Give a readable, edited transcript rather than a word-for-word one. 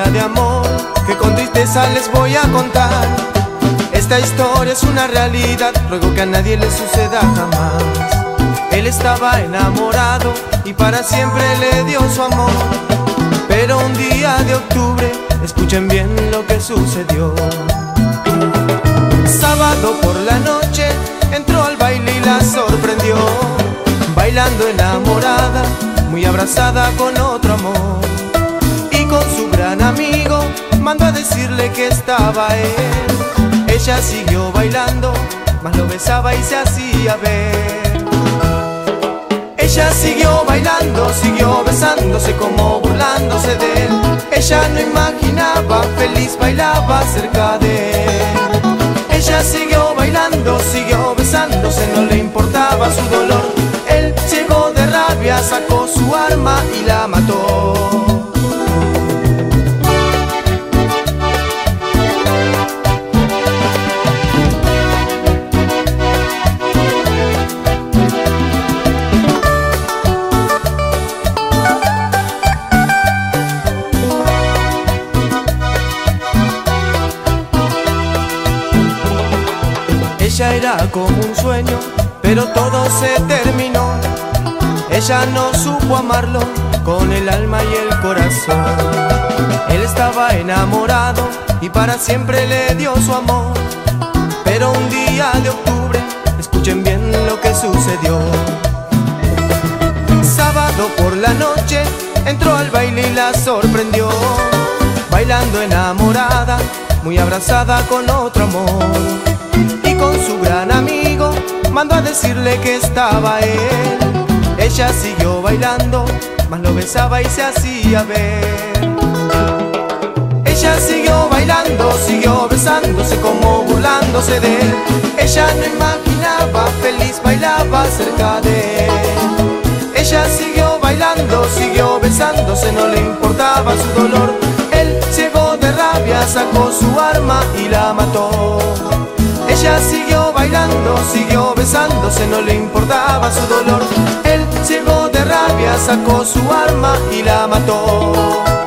historia de amor que con tristeza les voy a contar. Esta historia es una realidad, ruego que a nadie le suceda jamás. Él estaba enamorado y para siempre le dio su amor. Pero un día de octubre, escuchen bien lo que sucedió. Sábado por la noche, entró al baile y la sorprendió, bailando enamorada, muy abrazada con otro amor. Y con su gran amigo, mandó a decirle que estaba él. Ella siguió bailando, más lo besaba y se hacía ver. Ella siguió bailando, siguió besándose como burlándose de él. Ella no imaginaba, feliz bailaba cerca de él. Ella siguió bailando, siguió besándose, no le importaba su dolor. Él ciego de rabia sacó su arma y la mató. Ella era como un sueño, pero todo se terminó. Ella no supo amarlo con el alma y el corazón. Él estaba enamorado y para siempre le dio su amor. Pero un día de octubre, escuchen bien lo que sucedió. Sábado por la noche, entró al baile y la sorprendió, bailando enamorada, muy abrazada con otro amor. Con su gran amigo, mandó a decirle que estaba él. Ella siguió bailando, más lo besaba y se hacía ver. Ella siguió bailando, siguió besándose como burlándose de él. Ella no imaginaba, feliz bailaba cerca de él. Ella siguió bailando, siguió besándose, no le importaba su dolor. Él ciego de rabia sacó su arma y la mató. Ella siguió bailando, siguió besándose, no le importaba su dolor. Él ciego de rabia sacó su arma y la mató.